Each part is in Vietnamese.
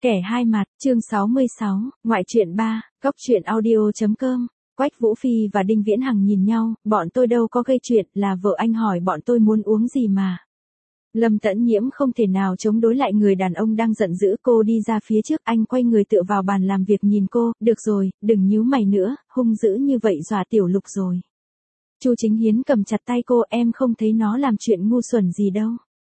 Kẻ hai mặt, chương 66, ngoại truyện 3, góc truyện audio.com. Quách Vũ Phi và Đinh Viễn Hằng nhìn nhau, bọn tôi đâu có gây chuyện, là vợ anh hỏi bọn tôi muốn uống gì mà. Lâm Tẫn Nhiễm không thể nào chống đối lại người đàn ông đang giận dữ, cô đi ra phía trước, anh quay người tựa vào bàn làm việc nhìn cô, được rồi, đừng nhíu mày nữa, hung dữ như vậy dọa Tiểu Lục rồi. Chu Chính Hiến cầm chặt tay cô, em không thấy nó làm chuyện ngu xuẩn gì đâu.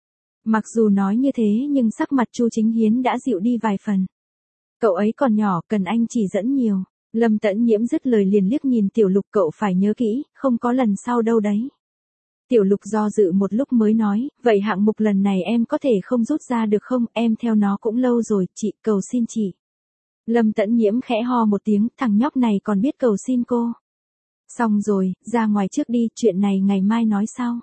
Mặc dù nói như thế nhưng sắc mặt Chu Chính Hiến đã dịu đi vài phần. Cậu ấy còn nhỏ, cần anh chỉ dẫn nhiều. Lâm Tẫn Nhiễm dứt lời liền liếc nhìn Tiểu Lục, cậu phải nhớ kỹ, không có lần sau đâu đấy. Tiểu Lục do dự một lúc mới nói, vậy hạng mục lần này em có thể không rút ra được không, em theo nó cũng lâu rồi, chị, cầu xin chị. Lâm Tẫn Nhiễm khẽ ho một tiếng, thằng nhóc này còn biết cầu xin cô. Xong rồi, ra ngoài trước đi, chuyện này ngày mai nói sau.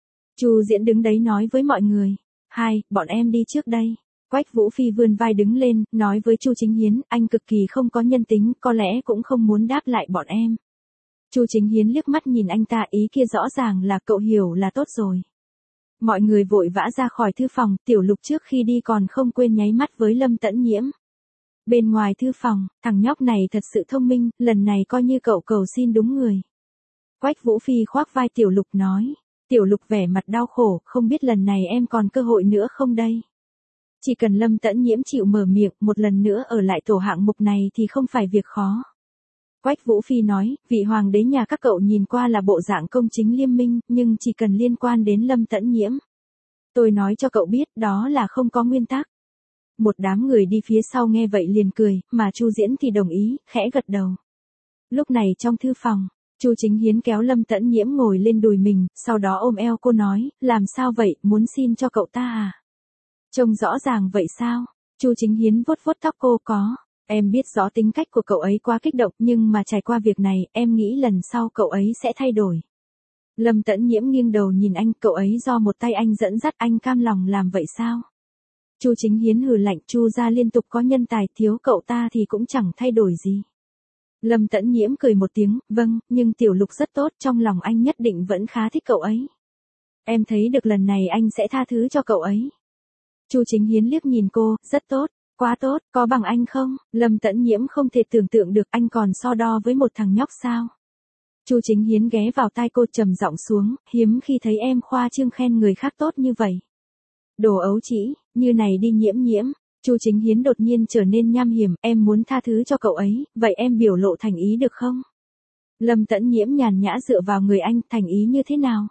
Chu Diễn đứng đấy nói với mọi người. Bọn em đi trước đây. Quách Vũ Phi vươn vai đứng lên, nói với Chu Chính Hiến, anh cực kỳ không có nhân tính, có lẽ cũng không muốn đáp lại bọn em. Chu Chính Hiến liếc mắt nhìn anh ta, ý kia rõ ràng là cậu hiểu là tốt rồi. Mọi người vội vã ra khỏi thư phòng, Tiểu Lục trước khi đi còn không quên nháy mắt với Lâm Tẫn Nhiễm. Bên ngoài thư phòng, thằng nhóc này thật sự thông minh, lần này coi như cậu cầu xin đúng người. Quách Vũ Phi khoác vai Tiểu Lục nói. Tiểu Lục vẻ mặt đau khổ, không biết lần này em còn cơ hội nữa không đây. Chỉ cần Lâm Tẫn Nhiễm chịu mở miệng, một lần nữa ở lại tổ hạng mục này thì không phải việc khó. Quách Vũ Phi nói, vị hoàng đế nhà các cậu nhìn qua là bộ dạng công chính liêm minh, nhưng chỉ cần liên quan đến Lâm Tẫn Nhiễm. Tôi nói cho cậu biết, đó là không có nguyên tắc. Một đám người đi phía sau nghe vậy liền cười, mà Chu Diễn thì đồng ý, khẽ gật đầu. Lúc này trong thư phòng, Chu Chính Hiến kéo Lâm Tẫn Nhiễm ngồi lên đùi mình, sau đó ôm eo cô nói, làm sao vậy, muốn xin cho cậu ta à? Trông rõ ràng vậy sao? Chu Chính Hiến vuốt vuốt tóc cô, có. Em biết rõ tính cách của cậu ấy quá kích động, nhưng mà trải qua việc này, em nghĩ lần sau cậu ấy sẽ thay đổi. Lâm Tẫn Nhiễm nghiêng đầu nhìn anh, cậu ấy do một tay anh dẫn dắt, anh cam lòng làm vậy sao? Chu Chính Hiến hừ lạnh, Chu gia liên tục có nhân tài, thiếu cậu ta thì cũng chẳng thay đổi gì. Lâm Tẫn Nhiễm cười một tiếng, vâng, nhưng Tiểu Lục rất tốt, trong lòng anh nhất định vẫn khá thích cậu ấy. Em thấy được lần này anh sẽ tha thứ cho cậu ấy. Chu Chính Hiến liếc nhìn cô, rất tốt, quá tốt, có bằng anh không? Lâm Tẫn Nhiễm không thể tưởng tượng được anh còn so đo với một thằng nhóc sao. Chu Chính Hiến ghé vào tai cô trầm giọng xuống, hiếm khi thấy em khoa trương khen người khác tốt như vậy. Đồ ấu trĩ, như này đi Nhiễm Nhiễm. Chu Chính Hiến đột nhiên trở nên nham hiểm, em muốn tha thứ cho cậu ấy, vậy em biểu lộ thành ý được không? Lâm Tẫn Nhiễm nhàn nhã dựa vào người anh, thành ý như thế nào?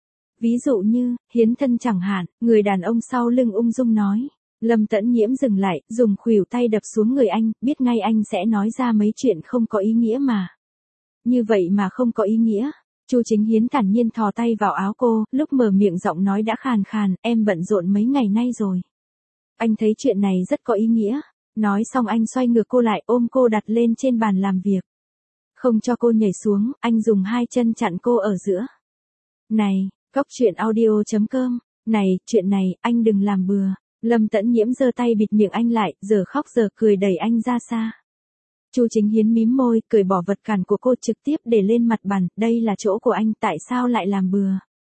Ví dụ như, hiến thân chẳng hạn, người đàn ông sau lưng ung dung nói. Lâm Tẫn Nhiễm dừng lại, dùng khuỷu tay đập xuống người anh, biết ngay anh sẽ nói ra mấy chuyện không có ý nghĩa mà. Như vậy mà không có ý nghĩa. Chu Chính Hiến thản nhiên thò tay vào áo cô, lúc mở miệng giọng nói đã khàn khàn, em bận rộn mấy ngày nay rồi. Anh thấy chuyện này rất có ý nghĩa. Nói xong anh xoay ngược cô lại, ôm cô đặt lên trên bàn làm việc. Không cho cô nhảy xuống, anh dùng hai chân chặn cô ở giữa. Này, góc truyện audio.com, này, chuyện này, anh đừng làm bừa. Lâm Tẫn Nhiễm giơ tay bịt miệng anh lại, giờ khóc giờ cười đẩy anh ra xa. Chu Chính Hiến mím môi, cởi bỏ vật cản của cô trực tiếp để lên mặt bàn, đây là chỗ của anh, tại sao lại làm bừa?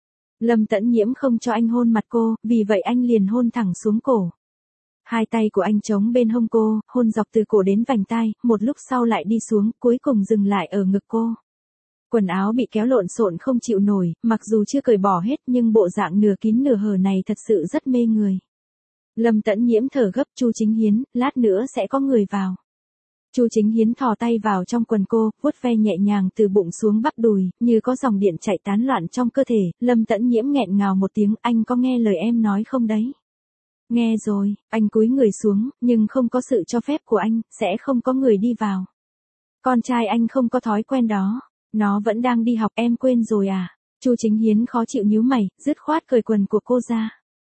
Lâm Tẫn Nhiễm không cho anh hôn mặt cô, vì vậy anh liền hôn thẳng xuống cổ. Hai tay của anh chống bên hông cô, hôn dọc từ cổ đến vành tai, một lúc sau lại đi xuống, cuối cùng dừng lại ở ngực cô. Quần áo bị kéo lộn xộn không chịu nổi, mặc dù chưa cởi bỏ hết nhưng bộ dạng nửa kín nửa hở này thật sự rất mê người. Lâm Tẫn Nhiễm thở gấp, Chu Chính Hiến, lát nữa sẽ có người vào. Chu Chính Hiến thò tay vào trong quần cô, vuốt ve nhẹ nhàng từ bụng xuống bắp đùi, như có dòng điện chạy tán loạn trong cơ thể. Lâm Tẫn Nhiễm nghẹn ngào một tiếng, anh có nghe lời em nói không đấy? Nghe rồi, anh cúi người xuống, nhưng không có sự cho phép của anh, sẽ không có người đi vào. Con trai anh không có thói quen đó. Nó vẫn đang đi học, em quên rồi à? Chu Chính Hiến khó chịu nhíu mày, dứt khoát cởi quần của cô ra.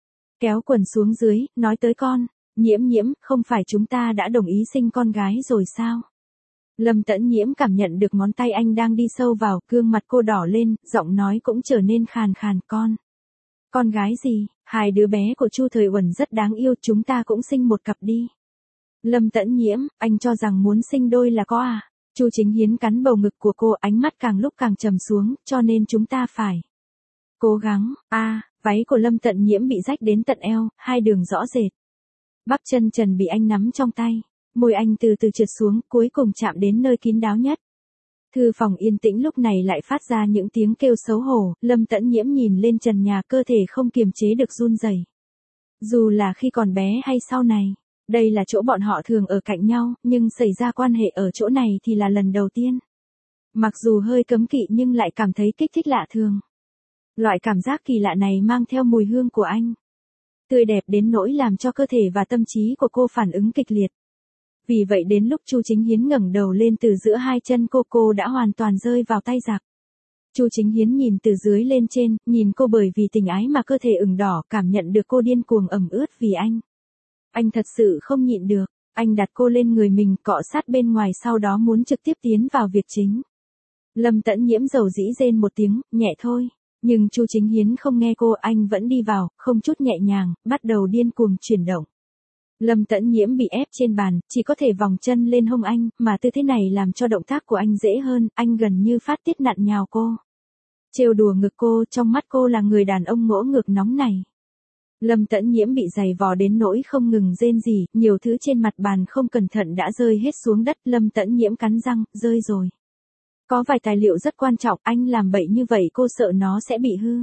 Kéo quần xuống dưới, nói tới con. Nhiễm Nhiễm, không phải chúng ta đã đồng ý sinh con gái rồi sao? Lâm Tẫn Nhiễm cảm nhận được ngón tay anh đang đi sâu vào, gương mặt cô đỏ lên, giọng nói cũng trở nên khàn khàn, con. Con gái gì? Hai đứa bé của Chu Thời Uẩn rất đáng yêu, chúng ta cũng sinh một cặp đi. Lâm Tẫn Nhiễm, anh cho rằng muốn sinh đôi là có à? Chu Chính Hiến cắn bầu ngực của cô, ánh mắt càng lúc càng trầm xuống, cho nên chúng ta phải cố gắng. Váy của Lâm Tẫn Nhiễm bị rách đến tận eo, hai đường rõ rệt. Bắp chân trần bị anh nắm trong tay, môi anh từ từ trượt xuống, cuối cùng chạm đến nơi kín đáo nhất. Thư phòng yên tĩnh lúc này lại phát ra những tiếng kêu xấu hổ, Lâm Tẫn Nhiễm nhìn lên trần nhà, cơ thể không kiềm chế được run rẩy. Dù là khi còn bé hay sau này, đây là chỗ bọn họ thường ở cạnh nhau, nhưng xảy ra quan hệ ở chỗ này thì là lần đầu tiên. Mặc dù hơi cấm kỵ nhưng lại cảm thấy kích thích lạ thường. Loại cảm giác kỳ lạ này mang theo mùi hương của anh. Tươi đẹp đến nỗi làm cho cơ thể và tâm trí của cô phản ứng kịch liệt. Vì vậy đến lúc Chu Chính Hiến ngẩng đầu lên từ giữa hai chân cô đã hoàn toàn rơi vào tay giặc. Chu Chính Hiến nhìn từ dưới lên trên, nhìn cô bởi vì tình ái mà cơ thể ửng đỏ, cảm nhận được cô điên cuồng ẩm ướt vì anh. Anh thật sự không nhịn được, anh đặt cô lên người mình, cọ sát bên ngoài, sau đó muốn trực tiếp tiến vào việc chính. Lâm Tẫn Nhiễm dầu dĩ rên một tiếng, nhẹ thôi. Nhưng Chu Chính Hiến không nghe cô, anh vẫn đi vào, không chút nhẹ nhàng, bắt đầu điên cuồng chuyển động. Lâm Tẫn Nhiễm bị ép trên bàn, chỉ có thể vòng chân lên hông anh, mà tư thế này làm cho động tác của anh dễ hơn, anh gần như phát tiết nặn nhào cô. Trêu đùa ngực cô, trong mắt cô là người đàn ông ngỗ ngược nóng này. Lâm Tẫn Nhiễm bị giày vò đến nỗi không ngừng rên rỉ, nhiều thứ trên mặt bàn không cẩn thận đã rơi hết xuống đất, Lâm Tẫn Nhiễm cắn răng, rơi rồi. Có vài tài liệu rất quan trọng, anh làm bậy như vậy cô sợ nó sẽ bị hư.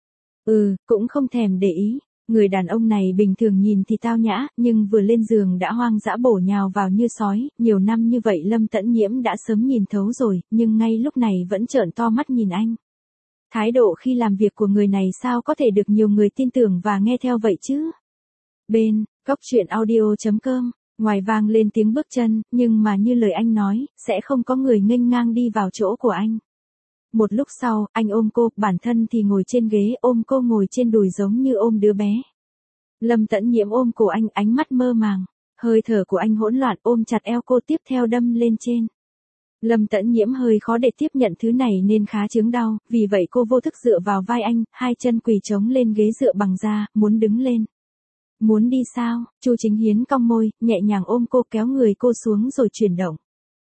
Cũng không thèm để ý. Người đàn ông này bình thường nhìn thì tao nhã, nhưng vừa lên giường đã hoang dã bổ nhào vào như sói, nhiều năm như vậy Lâm Tẫn Nhiễm đã sớm nhìn thấu rồi, nhưng ngay lúc này vẫn trợn to mắt nhìn anh. Thái độ khi làm việc của người này sao có thể được nhiều người tin tưởng và nghe theo vậy chứ? Bên, góc truyện audio.com, ngoài vang lên tiếng bước chân, nhưng mà như lời anh nói, sẽ không có người nghênh ngang đi vào chỗ của anh. Một lúc sau, anh ôm cô, bản thân thì ngồi trên ghế, ôm cô ngồi trên đùi giống như ôm đứa bé. Lâm Tẫn Nhiễm ôm cổ anh, ánh mắt mơ màng, hơi thở của anh hỗn loạn, ôm chặt eo cô, tiếp theo đâm lên trên. Lâm Tẫn Nhiễm hơi khó để tiếp nhận thứ này nên khá chướng đau, vì vậy cô vô thức dựa vào vai anh, hai chân quỳ trống lên ghế dựa bằng da, muốn đứng lên. Muốn đi sao? Chu Chính Hiến cong môi, nhẹ nhàng ôm cô, kéo người cô xuống rồi chuyển động.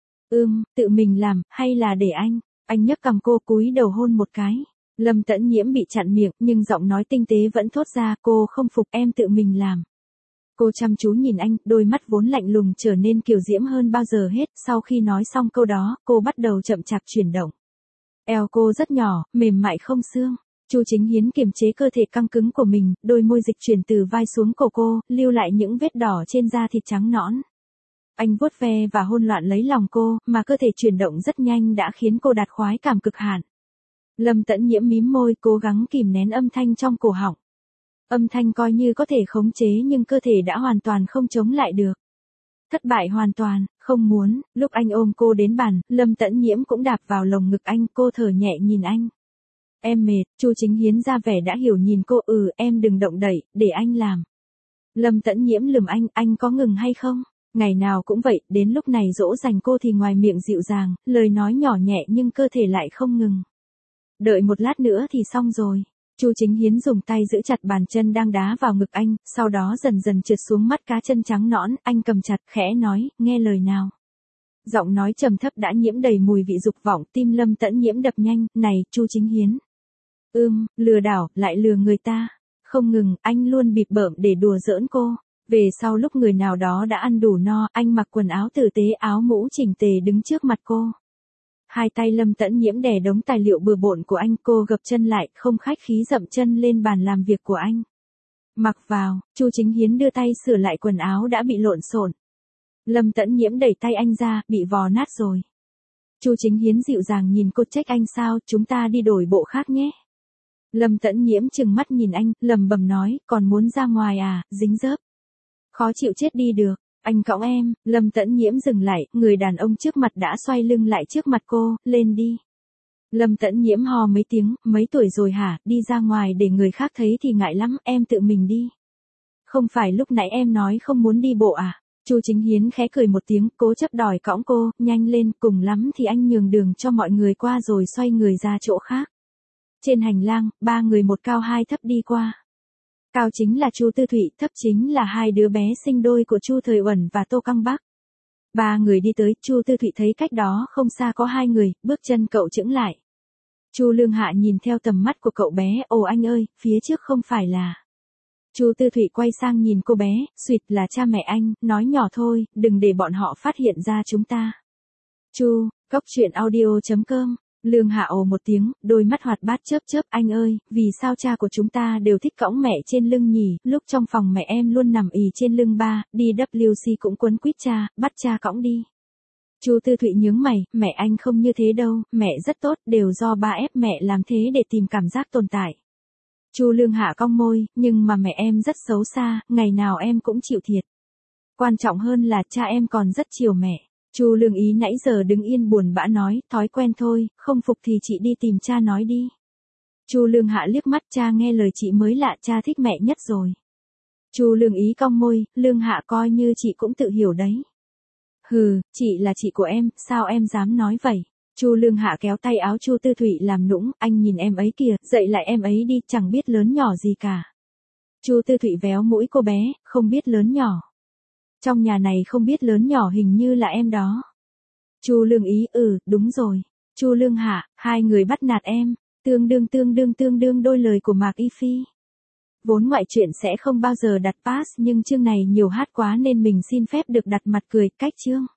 Tự mình làm, hay là để anh? Anh nhấc cằm cô, cúi đầu hôn một cái. Lâm Tẫn Nhiễm bị chặn miệng, nhưng giọng nói tinh tế vẫn thốt ra, cô không phục, em tự mình làm. Cô chăm chú nhìn anh, đôi mắt vốn lạnh lùng trở nên kiều diễm hơn bao giờ hết, sau khi nói xong câu đó, cô bắt đầu chậm chạp chuyển động. Eo cô rất nhỏ, mềm mại không xương. Chu Chính Hiến kiềm chế cơ thể căng cứng của mình, đôi môi dịch chuyển từ vai xuống cổ cô, lưu lại những vết đỏ trên da thịt trắng nõn. Anh vuốt ve và hôn loạn lấy lòng cô, mà cơ thể chuyển động rất nhanh đã khiến cô đạt khoái cảm cực hạn. Lâm Tẫn Nhiễm mím môi, cố gắng kìm nén âm thanh trong cổ họng. Âm thanh coi như có thể khống chế nhưng cơ thể đã hoàn toàn không chống lại được. Thất bại hoàn toàn, không muốn. Lúc anh ôm cô đến bàn, Lâm Tẫn Nhiễm cũng đạp vào lồng ngực anh, cô thở nhẹ nhìn anh. Em mệt. Chu Chính Hiến ra vẻ đã hiểu nhìn cô, em đừng động đậy, để anh làm. Lâm Tẫn Nhiễm lườm anh có ngừng hay không? Ngày nào cũng vậy, đến lúc này dỗ dành cô thì ngoài miệng dịu dàng, lời nói nhỏ nhẹ nhưng cơ thể lại không ngừng. Đợi một lát nữa thì xong rồi. Chu Chính Hiến dùng tay giữ chặt bàn chân đang đá vào ngực anh, sau đó dần dần trượt xuống mắt cá chân trắng nõn, anh cầm chặt, khẽ nói, nghe lời nào. Giọng nói trầm thấp đã nhiễm đầy mùi vị dục vọng, tim Lâm Tẫn Nhiễm đập nhanh, này, Chu Chính Hiến. Lừa đảo, lại lừa người ta. Không ngừng, anh luôn bịp bợm để đùa giỡn cô. Về sau lúc người nào đó đã ăn đủ no, anh mặc quần áo tử tế, áo mũ chỉnh tề đứng trước mặt cô. Hai tay Lâm Tẫn Nhiễm đè đống tài liệu bừa bộn của anh, cô gập chân lại, không khách khí dậm chân lên bàn làm việc của anh. Mặc vào. Chu Chính Hiến đưa tay sửa lại quần áo đã bị lộn xộn. Lâm Tẫn Nhiễm đẩy tay anh ra, bị vò nát rồi. Chu Chính Hiến dịu dàng nhìn cô, trách anh sao, chúng ta đi đổi bộ khác nhé. Lâm Tẫn Nhiễm trừng mắt nhìn anh, lẩm bẩm nói, còn muốn ra ngoài à, dính dớp. Khó chịu chết đi được. Anh cõng em. Lâm Tẫn Nhiễm dừng lại, người đàn ông trước mặt đã xoay lưng lại trước mặt cô, lên đi. Lâm Tẫn Nhiễm hò mấy tiếng, mấy tuổi rồi hả, đi ra ngoài để người khác thấy thì ngại lắm, em tự mình đi. Không phải lúc nãy em nói không muốn đi bộ à? Chu Chính Hiến khẽ cười một tiếng, cố chấp đòi cõng cô, nhanh lên, cùng lắm thì anh nhường đường cho mọi người qua rồi xoay người ra chỗ khác. Trên hành lang, ba người một cao hai thấp đi qua. Cao chính là Chu Tư Thụy, thấp chính là hai đứa bé sinh đôi của Chu Thời Uẩn và Tô Căng Bắc. Ba người đi tới, Chu Tư Thụy thấy cách đó không xa có hai người, bước chân cậu chững lại. Chu Lương Hạ nhìn theo tầm mắt của cậu bé, ồ anh ơi, phía trước không phải là. Chu Tư Thụy quay sang nhìn cô bé, suýt là cha mẹ anh, nói nhỏ thôi, đừng để bọn họ phát hiện ra chúng ta. Chu, cốc truyện audio.com. Lương Hạ ồ một tiếng, đôi mắt hoạt bát chớp chớp, anh ơi, vì sao cha của chúng ta đều thích cõng mẹ trên lưng nhỉ, lúc trong phòng mẹ em luôn nằm ì trên lưng ba, đi WC cũng quấn quýt cha, bắt cha cõng đi. Chu Tư Thụy nhướng mày, mẹ anh không như thế đâu, mẹ rất tốt, đều do ba ép mẹ làm thế để tìm cảm giác tồn tại. Chu Lương Hạ cong môi, nhưng mà mẹ em rất xấu xa, ngày nào em cũng chịu thiệt. Quan trọng hơn là cha em còn rất chiều mẹ. Chu Lương Ý nãy giờ đứng yên buồn bã nói, thói quen thôi, không phục thì chị đi tìm cha nói đi. Chu Lương Hạ liếc mắt, cha nghe lời chị mới lạ, cha thích mẹ nhất rồi. Chu Lương Ý cong môi, Lương Hạ coi như chị cũng tự hiểu đấy. Hừ, chị là chị của em, sao em dám nói vậy? Chu Lương Hạ kéo tay áo Chu Tư Thụy làm nũng, anh nhìn em ấy kìa, dạy lại em ấy đi, chẳng biết lớn nhỏ gì cả. Chu Tư Thụy véo mũi cô bé, không biết lớn nhỏ. Trong nhà này không biết lớn nhỏ hình như là em đó. Chu Lương Ý, đúng rồi. Chu Lương Hạ, hai người bắt nạt em, tương đương đôi lời của Mạc Y Phi. Vốn ngoại truyện sẽ không bao giờ đặt pass nhưng chương này nhiều hát quá nên mình xin phép được đặt mặt cười, cách chương.